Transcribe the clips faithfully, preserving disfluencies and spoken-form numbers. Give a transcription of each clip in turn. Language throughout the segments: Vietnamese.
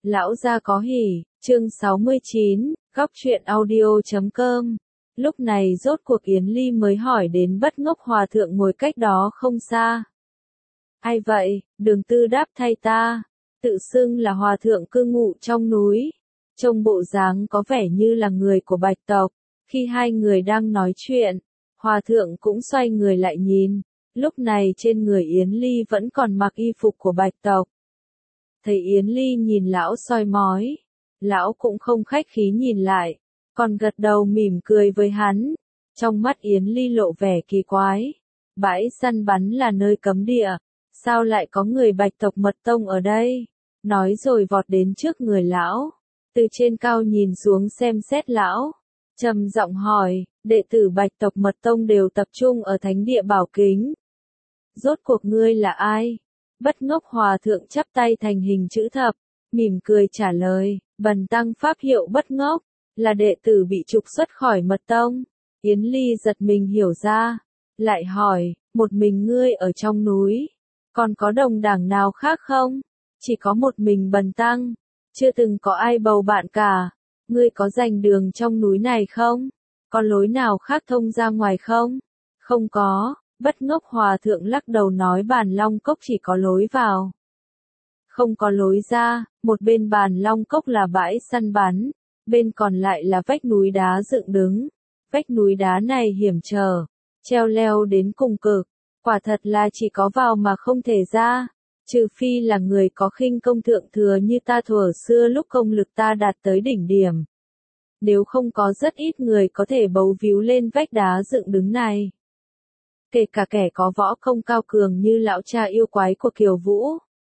Lão gia có hỉ, chương sáu mươi chín, góc truyện audio chấm com. Lúc này rốt cuộc Yến Ly mới hỏi đến Bất Ngốc Hòa Thượng ngồi cách đó không xa. Ai vậy? Đường Tư đáp thay ta. Tự xưng là Hòa Thượng cư ngụ trong núi. Trông bộ dáng có vẻ như là người của Bạch tộc. Khi hai người đang nói chuyện, Hòa Thượng cũng xoay người lại nhìn. Lúc này trên người Yến Ly vẫn còn mặc y phục của Bạch tộc. Thấy Yến Ly nhìn lão soi mói, lão cũng không khách khí nhìn lại, còn gật đầu mỉm cười với hắn. Trong mắt Yến Ly lộ vẻ kỳ quái, bãi săn bắn là nơi cấm địa, sao lại có người Bạch tộc mật tông ở đây? Nói rồi vọt đến trước người lão, từ trên cao nhìn xuống xem xét lão, trầm giọng hỏi, đệ tử Bạch tộc mật tông đều tập trung ở thánh địa Bảo Kính. Rốt cuộc ngươi là ai? Bất Ngốc Hòa Thượng chắp tay thành hình chữ thập, mỉm cười trả lời, bần tăng pháp hiệu Bất Ngốc, là đệ tử bị trục xuất khỏi mật tông. Yến Ly giật mình hiểu ra, lại hỏi, một mình ngươi ở trong núi, còn có đồng đảng nào khác không? Chỉ có một mình bần tăng, chưa từng có ai bầu bạn cả. Ngươi có rành đường trong núi này không? Có lối nào khác thông ra ngoài không? Không có. Bất Ngốc Hòa Thượng lắc đầu nói Bàn Long Cốc chỉ có lối vào, không có lối ra. Một bên Bàn Long Cốc là bãi săn bắn, bên còn lại là vách núi đá dựng đứng. Vách núi đá này hiểm trở, treo leo đến cùng cực, quả thật là chỉ có vào mà không thể ra, trừ phi là người có khinh công thượng thừa như ta thuở xưa lúc công lực ta đạt tới đỉnh điểm. Nếu không có rất ít người có thể bấu víu lên vách đá dựng đứng này. Kể cả kẻ có võ công cao cường như lão cha yêu quái của Kiều Vũ.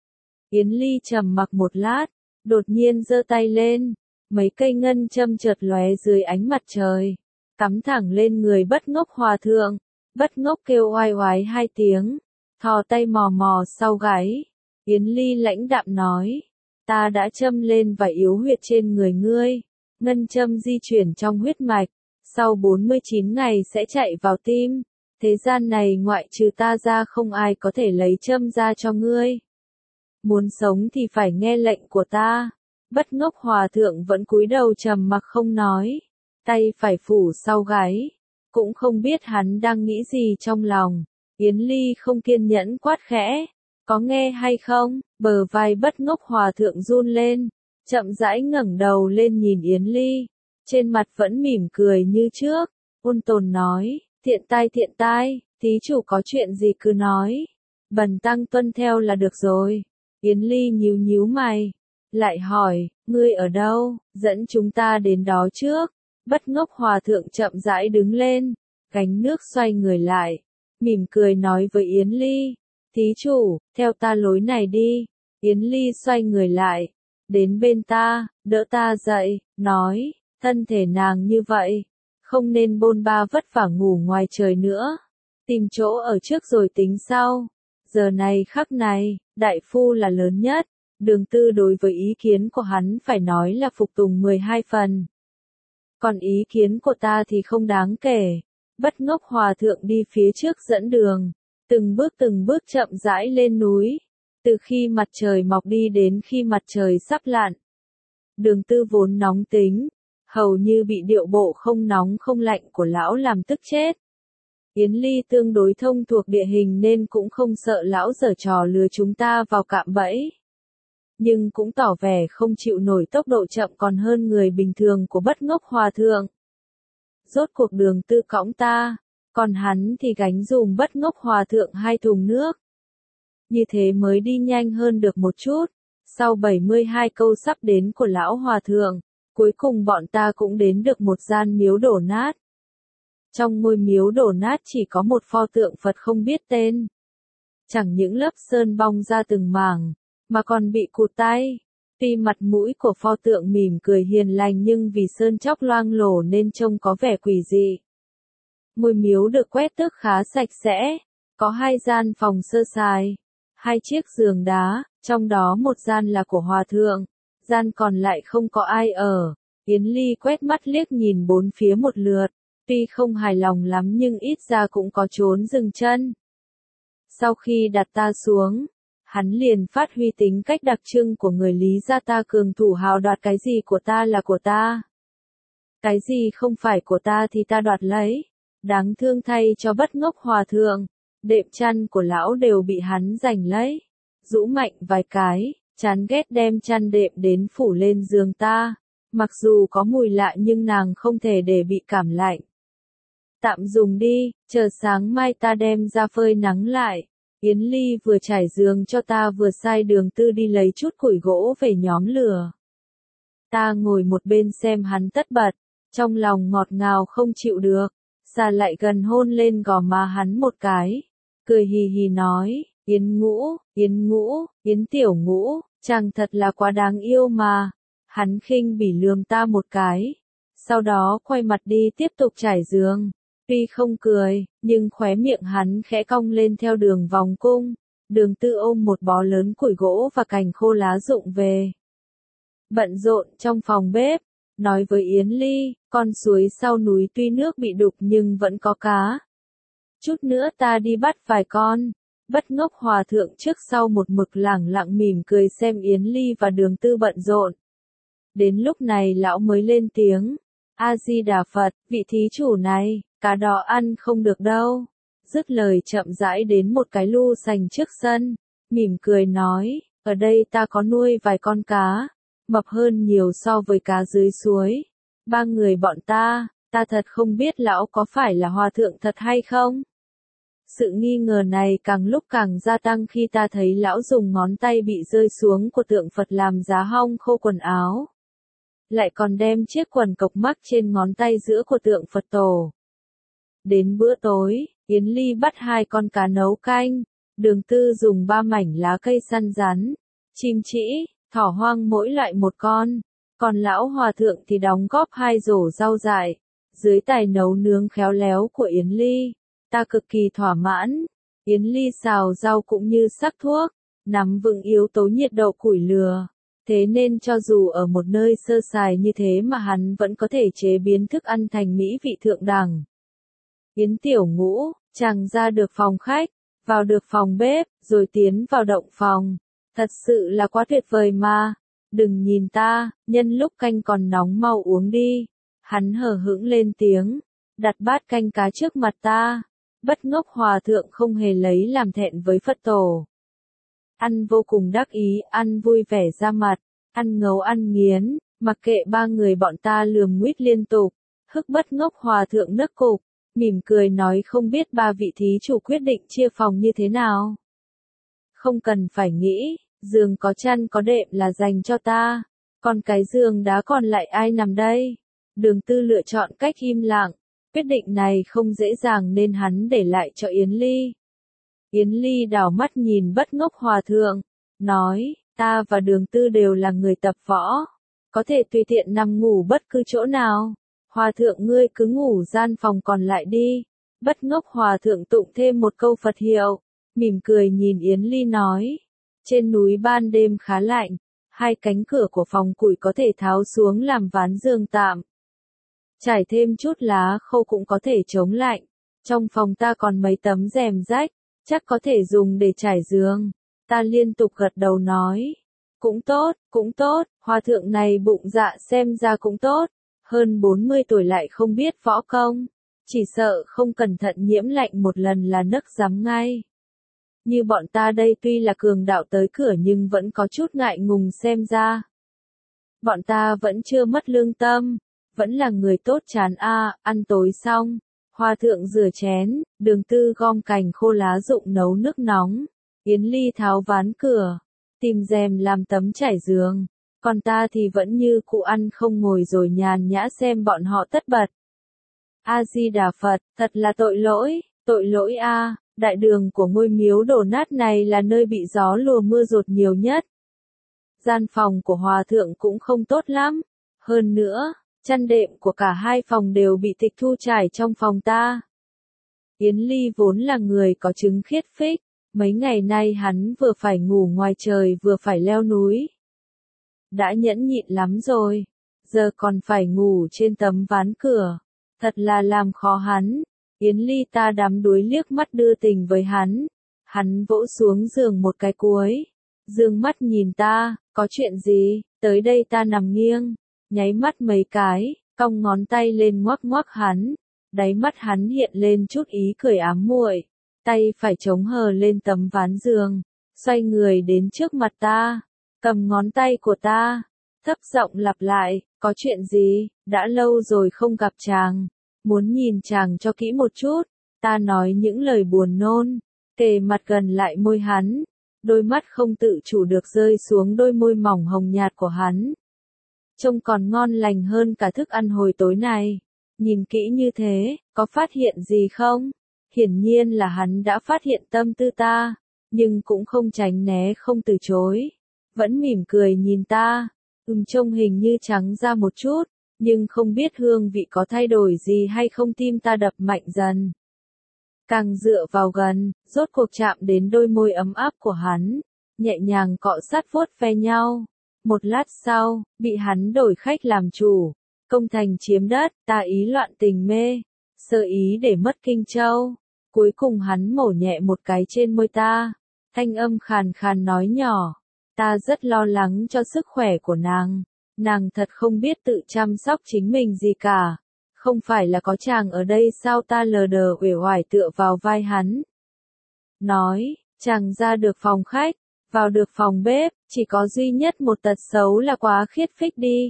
Yến Ly trầm mặc một lát, đột nhiên giơ tay lên, mấy cây ngân châm chợt lóe dưới ánh mặt trời, cắm thẳng lên người Bất Ngốc Hòa Thượng. Bất Ngốc kêu oai oái hai tiếng, thò tay mò mò sau gáy. Yến Ly lãnh đạm nói, ta đã châm lên vài yếu huyệt trên người ngươi, ngân châm di chuyển trong huyết mạch, sau bốn mươi chín ngày sẽ chạy vào tim. Thế gian này ngoại trừ ta ra không ai có thể lấy châm ra cho ngươi. Muốn sống thì phải nghe lệnh của ta. Bất Ngốc Hòa Thượng vẫn cúi đầu trầm mặc không nói, tay phải phủ sau gáy, cũng không biết hắn đang nghĩ gì trong lòng. Yến Ly không kiên nhẫn quát khẽ, có nghe hay không? Bờ vai Bất Ngốc Hòa Thượng run lên, chậm rãi ngẩng đầu lên nhìn Yến Ly, trên mặt vẫn mỉm cười như trước, ôn tồn nói. Thiện tai thiện tai, thí chủ có chuyện gì cứ nói, bần tăng tuân theo là được rồi. Yến Ly nhíu nhíu mày, lại hỏi, ngươi ở đâu, dẫn chúng ta đến đó trước. Bất Ngốc Hòa Thượng chậm rãi đứng lên, gánh nước xoay người lại, mỉm cười nói với Yến Ly, thí chủ, theo ta lối này đi. Yến Ly xoay người lại, đến bên ta, đỡ ta dậy, nói, thân thể nàng như vậy, không nên bôn ba vất vả ngủ ngoài trời nữa, tìm chỗ ở trước rồi tính sau. Giờ này khắc này, đại phu là lớn nhất, Đường Tư đối với ý kiến của hắn phải nói là phục tùng mười hai phần. Còn ý kiến của ta thì không đáng kể. Bất Ngốc Hòa Thượng đi phía trước dẫn đường, từng bước từng bước chậm rãi lên núi, từ khi mặt trời mọc đi đến khi mặt trời sắp lặn. Đường Tư vốn nóng tính, hầu như bị điệu bộ không nóng không lạnh của lão làm tức chết. Yến Ly tương đối thông thuộc địa hình nên cũng không sợ lão giở trò lừa chúng ta vào cạm bẫy. Nhưng cũng tỏ vẻ không chịu nổi tốc độ chậm còn hơn người bình thường của Bất Ngốc Hòa Thượng. Rốt cuộc Đường Tư cõng ta, còn hắn thì gánh dùm Bất Ngốc Hòa Thượng hai thùng nước. Như thế mới đi nhanh hơn được một chút. Sau bảy mươi hai câu sắp đến của lão Hòa Thượng, cuối cùng bọn ta cũng đến được một gian miếu đổ nát. Trong ngôi miếu đổ nát chỉ có một pho tượng Phật không biết tên. Chẳng những lớp sơn bong ra từng mảng, mà còn bị cụt tay. Tuy mặt mũi của pho tượng mỉm cười hiền lành nhưng vì sơn chóc loang lổ nên trông có vẻ quỷ dị. Ngôi miếu được quét tước khá sạch sẽ, có hai gian phòng sơ sài, hai chiếc giường đá, trong đó một gian là của Hòa Thượng, gian còn lại không có ai ở. Yến Ly quét mắt liếc nhìn bốn phía một lượt, tuy không hài lòng lắm nhưng ít ra cũng có chốn dừng chân. Sau khi đặt ta xuống, hắn liền phát huy tính cách đặc trưng của người Lý gia, ta cường thủ hào đoạt, cái gì của ta là của ta. Cái gì không phải của ta thì ta đoạt lấy. Đáng thương thay cho Bất Ngốc Hòa thượng, đệm chăn của lão đều bị hắn giành lấy. Rũ mạnh vài cái, chán ghét đem chăn đệm đến phủ lên giường ta. Mặc dù có mùi lạ nhưng nàng không thể để bị cảm lạnh. Tạm dùng đi, chờ sáng mai ta đem ra phơi nắng lại. Yến Ly vừa trải giường cho ta vừa sai Đường Tư đi lấy chút củi gỗ về nhóm lửa. Ta ngồi một bên xem hắn tất bật, trong lòng ngọt ngào không chịu được, xà lại gần hôn lên gò má hắn một cái, cười hì hì nói, Yến Ngũ, Yến Ngũ, Yến Tiểu Ngũ, chàng thật là quá đáng yêu mà. Hắn khinh bỉ lườm ta một cái, sau đó quay mặt đi tiếp tục trải giường. Tuy không cười, nhưng khóe miệng hắn khẽ cong lên theo đường vòng cung. Đường Tư ôm một bó lớn củi gỗ và cành khô lá rụng về. Bận rộn trong phòng bếp, nói với Yến Ly, con suối sau núi tuy nước bị đục nhưng vẫn có cá. Chút nữa ta đi bắt vài con. Bất Ngốc Hòa thượng trước sau một mực lẳng lặng mỉm cười xem Yến Ly và Đường Tư bận rộn. Đến lúc này lão mới lên tiếng, A-di-đà Phật, vị thí chủ này, cá đó ăn không được đâu. Dứt lời chậm rãi đến một cái lu sành trước sân, mỉm cười nói, ở đây ta có nuôi vài con cá, mập hơn nhiều so với cá dưới suối. Ba người bọn ta, ta thật không biết lão có phải là hòa thượng thật hay không? Sự nghi ngờ này càng lúc càng gia tăng khi ta thấy lão dùng ngón tay bị rơi xuống của tượng Phật làm giá hong khô quần áo. Lại còn đem chiếc quần cộc mắc trên ngón tay giữa của tượng Phật tổ. Đến bữa tối, Yến Ly bắt hai con cá nấu canh, Đường Tư dùng ba mảnh lá cây săn rắn, chim trĩ, thỏ hoang mỗi loại một con, còn lão hòa thượng thì đóng góp hai rổ rau dại. Dưới tài nấu nướng khéo léo của Yến Ly, ta cực kỳ thỏa mãn. Yến Ly xào rau cũng như sắc thuốc, nắm vững yếu tố nhiệt độ củi lửa. Thế nên cho dù ở một nơi sơ sài như thế mà hắn vẫn có thể chế biến thức ăn thành mỹ vị thượng đẳng. Yến Tiểu Ngũ, chàng ra được phòng khách, vào được phòng bếp, rồi tiến vào động phòng. Thật sự là quá tuyệt vời mà. Đừng nhìn ta, nhân lúc canh còn nóng mau uống đi. Hắn hờ hững lên tiếng, đặt bát canh cá trước mặt ta. Bất Ngốc Hòa thượng không hề lấy làm thẹn với Phật tổ. Ăn vô cùng đắc ý, ăn vui vẻ ra mặt, ăn ngấu ăn nghiến, mặc kệ ba người bọn ta lườm nguýt liên tục. Hức Bất Ngốc Hòa thượng nức cục, mỉm cười nói không biết ba vị thí chủ quyết định chia phòng như thế nào. Không cần phải nghĩ, giường có chăn có đệm là dành cho ta, còn cái giường đá còn lại ai nằm đây? Đường Tư lựa chọn cách im lặng, quyết định này không dễ dàng nên hắn để lại cho Yến Ly. Yến Ly đảo mắt nhìn Bất Ngốc Hòa thượng, nói, ta và Đường Tư đều là người tập võ, có thể tùy tiện nằm ngủ bất cứ chỗ nào. Hòa thượng ngươi cứ ngủ gian phòng còn lại đi. Bất Ngốc Hòa thượng tụng thêm một câu Phật hiệu, mỉm cười nhìn Yến Ly nói, trên núi ban đêm khá lạnh, hai cánh cửa của phòng củi có thể tháo xuống làm ván giường tạm. Trải thêm chút lá khô cũng có thể chống lạnh. Trong phòng ta còn mấy tấm rèm rách, chắc có thể dùng để trải giường. Ta liên tục gật đầu nói, cũng tốt, cũng tốt, hòa thượng này bụng dạ xem ra cũng tốt, hơn bốn mươi tuổi lại không biết võ công, chỉ sợ không cẩn thận nhiễm lạnh một lần là nấc rắm ngay. Như bọn ta đây tuy là cường đạo tới cửa nhưng vẫn có chút ngại ngùng xem ra. Bọn ta vẫn chưa mất lương tâm, vẫn là người tốt chán a. Ăn tối xong, hòa thượng rửa chén, Đường Tư gom cành khô lá rụng nấu nước nóng, Yến Ly tháo ván cửa, tìm rèm làm tấm trải giường, còn ta thì vẫn như cụ ăn không ngồi rồi nhàn nhã xem bọn họ tất bật. A-di-đà Phật, thật là tội lỗi, tội lỗi a. Đại đường của ngôi miếu đổ nát này là nơi bị gió lùa mưa dột nhiều nhất. Gian phòng của hòa thượng cũng không tốt lắm. Hơn nữa, chăn đệm của cả hai phòng đều bị tịch thu trải trong phòng ta. Yến Ly vốn là người có chứng khiết phích, mấy ngày nay hắn vừa phải ngủ ngoài trời vừa phải leo núi. Đã nhẫn nhịn lắm rồi, giờ còn phải ngủ trên tấm ván cửa, thật là làm khó hắn. Yến Ly ta đắm đuối liếc mắt đưa tình với hắn, Hắn vỗ xuống giường một cái cuối. Dương mắt nhìn ta, có chuyện gì, tới đây ta nằm nghiêng, nháy mắt mấy cái, cong ngón tay lên ngoắc ngoắc hắn. Đáy mắt hắn hiện lên chút ý cười ám muội, tay phải chống hờ lên tấm ván giường, xoay người đến trước mặt ta, cầm ngón tay của ta, thấp giọng lặp lại, có chuyện gì, đã lâu rồi không gặp chàng, muốn nhìn chàng cho kỹ một chút. Ta nói những lời buồn nôn, kề mặt gần lại môi hắn, đôi mắt không tự chủ được rơi xuống đôi môi mỏng hồng nhạt của hắn. Trông còn ngon lành hơn cả thức ăn hồi tối này. Nhìn kỹ như thế, có phát hiện gì không? Hiển nhiên là hắn đã phát hiện tâm tư ta, nhưng cũng không tránh né không từ chối. Vẫn mỉm cười nhìn ta, ừm trông hình như trắng ra một chút, nhưng không biết hương vị có thay đổi gì hay không. Tim ta đập mạnh dần. Càng dựa vào gần, rốt cuộc chạm đến đôi môi ấm áp của hắn, nhẹ nhàng cọ sát vuốt ve nhau. Một lát sau, bị hắn đổi khách làm chủ, công thành chiếm đất, ta ý loạn tình mê, sơ ý để mất Kinh Châu. Cuối cùng hắn mổ nhẹ một cái trên môi ta, thanh âm khàn khàn nói nhỏ, ta rất lo lắng cho sức khỏe của nàng, nàng thật không biết tự chăm sóc chính mình gì cả. Không phải là có chàng ở đây sao? Ta lờ đờ uể oải tựa vào vai hắn. Nói, chàng ra được phòng khách, vào được phòng bếp, chỉ có duy nhất một tật xấu là quá khiết phích đi.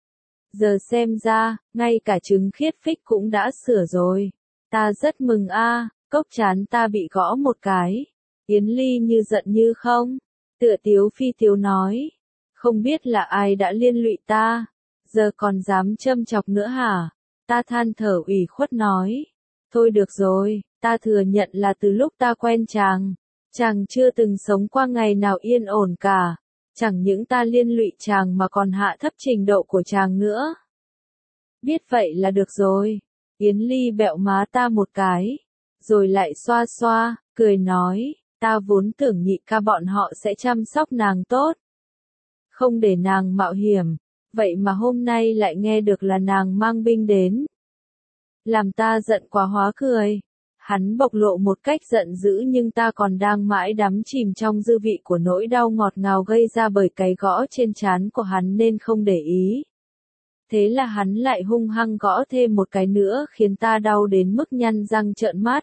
Giờ xem ra, ngay cả trứng khiết phích cũng đã sửa rồi. Ta rất mừng a, cốc chán ta bị gõ một cái. Yến Ly như giận như không. Tựa tiếu phi tiếu nói. Không biết là ai đã liên lụy ta. Giờ còn dám châm chọc nữa hả? Ta than thở ủy khuất nói. Thôi được rồi, ta thừa nhận là từ lúc ta quen chàng, chàng chưa từng sống qua ngày nào yên ổn cả. Chẳng những ta liên lụy chàng mà còn hạ thấp trình độ của chàng nữa. Biết vậy là được rồi. Yến Ly bẹo má ta một cái, rồi lại xoa xoa, cười nói, ta vốn tưởng nhị ca bọn họ sẽ chăm sóc nàng tốt, không để nàng mạo hiểm, vậy mà hôm nay lại nghe được là nàng mang binh đến. Làm ta giận quá hóa cười. Hắn bộc lộ một cách giận dữ nhưng ta còn đang mãi đắm chìm trong dư vị của nỗi đau ngọt ngào gây ra bởi cái gõ trên trán của hắn nên không để ý. Thế là hắn lại hung hăng gõ thêm một cái nữa khiến ta đau đến mức nhăn răng trợn mắt.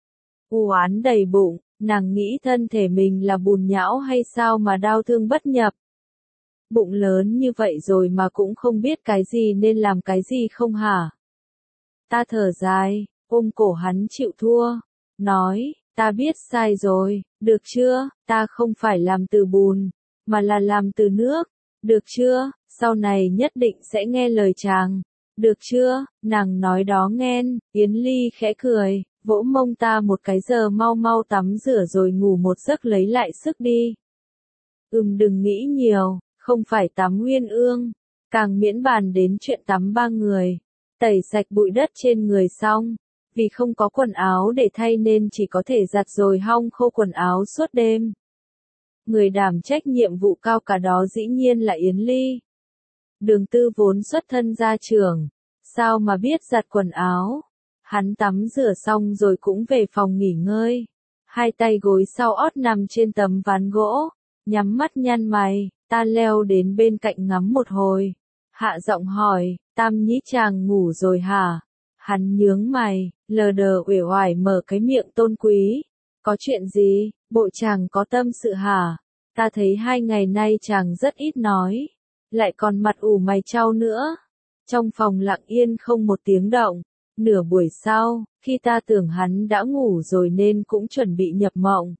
U oán đầy bụng, nàng nghĩ thân thể mình là bùn nhão hay sao mà đau thương bất nhập. Bụng lớn như vậy rồi mà cũng không biết cái gì nên làm cái gì không hả? Ta thở dài, ôm cổ hắn chịu thua, nói, ta biết sai rồi, được chưa, ta không phải làm từ bùn, mà là làm từ nước, được chưa, sau này nhất định sẽ nghe lời chàng, được chưa, nàng nói đó nghen. Yến Ly khẽ cười, vỗ mông ta một cái, giờ mau mau tắm rửa rồi ngủ một giấc lấy lại sức đi. Ừm đừng nghĩ nhiều, không phải tắm uyên ương, càng miễn bàn đến chuyện tắm ba người. Tẩy sạch bụi đất trên người xong, vì không có quần áo để thay nên chỉ có thể giặt rồi hong khô quần áo suốt đêm. Người đảm trách nhiệm vụ cao cả đó dĩ nhiên là Yến Ly. Đường Tư vốn xuất thân gia trưởng, sao mà biết giặt quần áo. Hắn tắm rửa xong rồi cũng về phòng nghỉ ngơi. Hai tay gối sau ót nằm trên tấm ván gỗ, nhắm mắt nhăn mày, ta leo đến bên cạnh ngắm một hồi. Hạ giọng hỏi, Tam nhĩ chàng ngủ rồi hả? Hắn nhướng mày, lờ đờ uể oải mở cái miệng tôn quý. Có chuyện gì, bộ chàng có tâm sự hả? Ta thấy hai ngày nay chàng rất ít nói, lại còn mặt ủ mày chau nữa. Trong phòng lặng yên không một tiếng động. Nửa buổi sau, khi ta tưởng hắn đã ngủ rồi nên cũng chuẩn bị nhập mộng,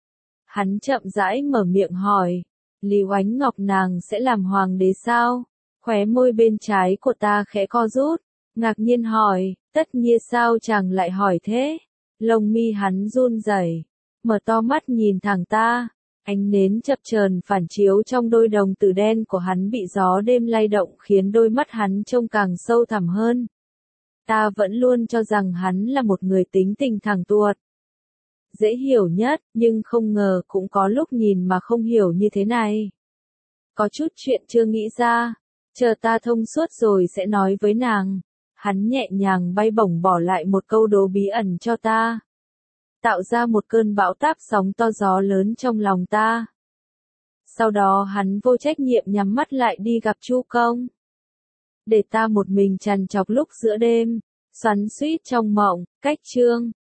hắn chậm rãi mở miệng hỏi, Lý Oánh Ngọc nàng sẽ làm hoàng đế sao? Khóe môi bên trái của ta khẽ co rút, ngạc nhiên hỏi, tất nhiên sao chàng lại hỏi thế? Lông mi hắn run rẩy, mở to mắt nhìn thẳng ta, ánh nến chập chờn phản chiếu trong đôi đồng tử đen của hắn bị gió đêm lay động khiến đôi mắt hắn trông càng sâu thẳm hơn. Ta vẫn luôn cho rằng hắn là một người tính tình thẳng tuột, dễ hiểu nhất, nhưng không ngờ cũng có lúc nhìn mà không hiểu như thế này. Có chút chuyện chưa nghĩ ra, chờ ta thông suốt rồi sẽ nói với nàng. Hắn nhẹ nhàng bay bổng bỏ lại một câu đố bí ẩn cho ta. tạo ra một cơn bão táp sóng to gió lớn trong lòng ta. Sau đó hắn vô trách nhiệm nhắm mắt lại đi gặp Chu Công. Để ta một mình trằn trọc lúc giữa đêm, xoắn xuýt trong mộng, cách chương.